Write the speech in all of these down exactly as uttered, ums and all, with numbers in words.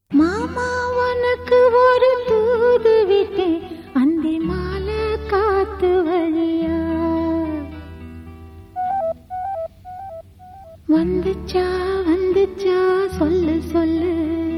மாமா உனக்கு ஒரு தூது விட்டேன் அந்தி மாலை காத்து வழியா வந்துச்சா வந்துச்சா சொல்லு சொல்லு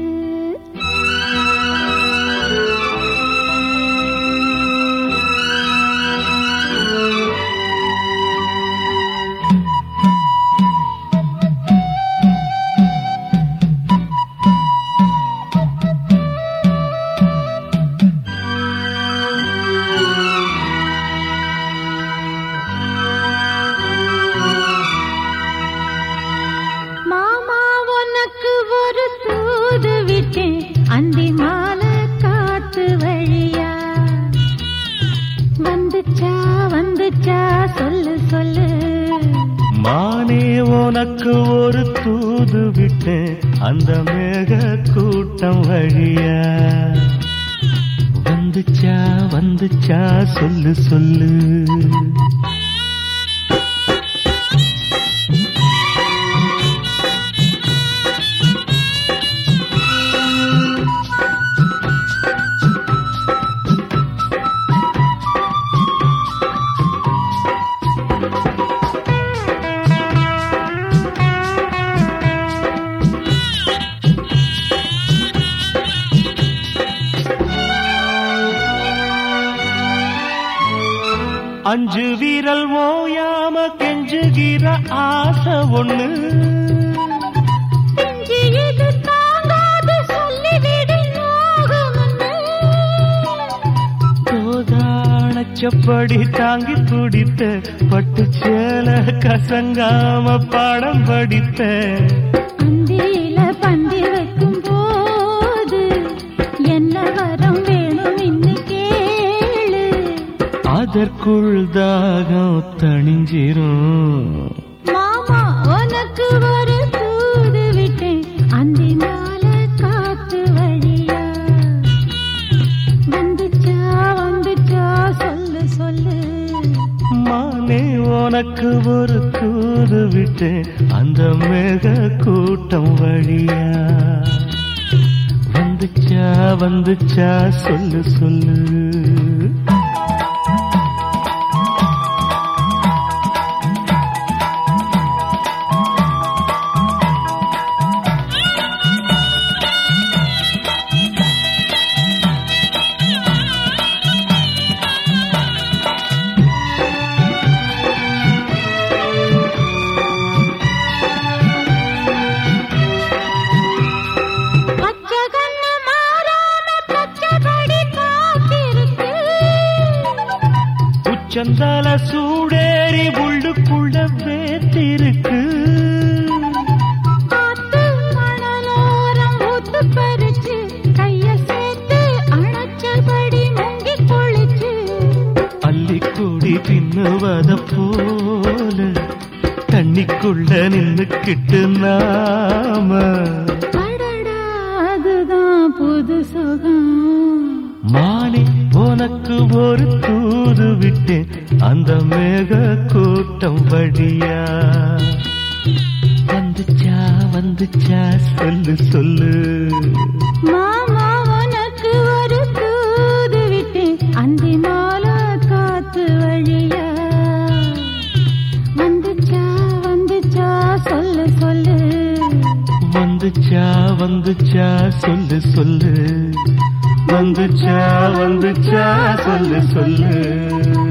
அந்தி மாலை காத்து வழியா வந்துச்சா வந்துச்சா சொல்லு சொல்லு மானே உனக்கு ஒரு தூது விட்டேன் அந்த மேக கூட்டம் வழியா வந்துச்சா வந்துச்சா சொல்லு சொல்லு அஞ்சு வீரல் ஓயாம கெஞ்சுகிற ஆசை ஒண்ணு சப்படி தாங்கி துடித்த பட்டு சேல கசங்காம பாடம் படித்த அந்தியில பந்தி வைக்கும் போது என்ன வரம் வேணும் இன்னி கேளு அதற்குள் தாகம் தணிஞ்சிரும் மாமா உனக்கு ஒரு தூது விட்டேன் அந்தி மாலை காத்து வழியா வந்துச்சா வந்துச்சா சொல்லு சொல்லு மானே உனக்கு ஒரு தூது விட்டேன் அந்த மேக கூட்டம் வழியா வந்துச்சா வந்துச்சா சொல்லு சொல்லு சந்தால சூடேறி உள்ளுக்குள்ள வேத்திருக்கு காத்து மணலோரம் ஊத்து பறிச்சு கைய சேர்த்து அணைச்சபடி முங்கி குளிச்சு அள்ளிக்கூடி தின்னுவத போல தண்ணிக்குள்ள நின்னுக்கிட்டு நாம அடடா அதுதான் புது சுகம் மானே உனக்கு ஒரு தூது விட்டேன் அந்த மேக கூட்டம் வழியா வந்துச்சா வந்துச்சா சொல்லு சொல்லு மாமா உனக்கு ஒரு தூது விட்டேன் அந்தி மாலை காத்து வழியா வந்துச்சா வந்துச்சா சொல்லு சொல்லு வந்துச்சா வந்துச்சா சொல்லு சொல்லு வந்துச்சா வந்துச்சா சொல்லு சொல்லு